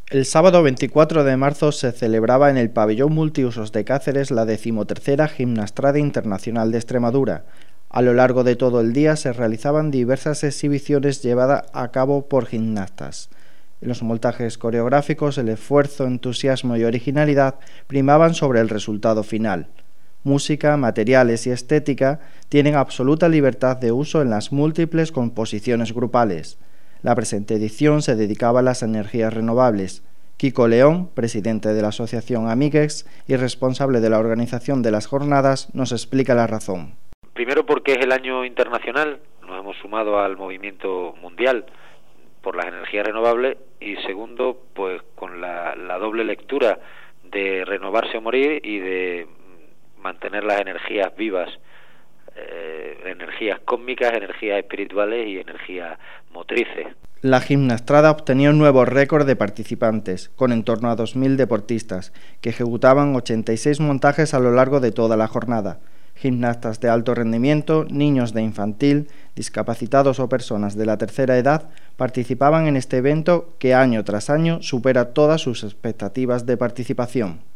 El sábado 24 de marzo se celebraba en el Pabellón Multiusos de Cáceres la 13ª Gimnastrada Internacional de Extremadura. A lo largo de todo el día se realizaban diversas exhibiciones llevadas a cabo por gimnastas. En los montajes coreográficos el esfuerzo, entusiasmo y originalidad primaban sobre el resultado final. Música, materiales y estética tienen absoluta libertad de uso en las múltiples composiciones grupales. La presente edición se dedicaba a las energías renovables. Kiko León, presidente de la asociación Amiguex y responsable de la organización de las jornadas, nos explica la razón. Primero porque es el año internacional, nos hemos sumado al movimiento mundial por las energías renovables, y segundo, pues con la doble lectura de renovarse o morir y de mantener las energías vivas, energías cósmicas, energías espirituales y energías motrices. La gimnastrada obtenía un nuevo récord de participantes, con en torno a 2.000 deportistas, que ejecutaban 86 montajes a lo largo de toda la jornada. Gimnastas de alto rendimiento, niños de infantil, discapacitados o personas de la tercera edad participaban en este evento que año tras año supera todas sus expectativas de participación.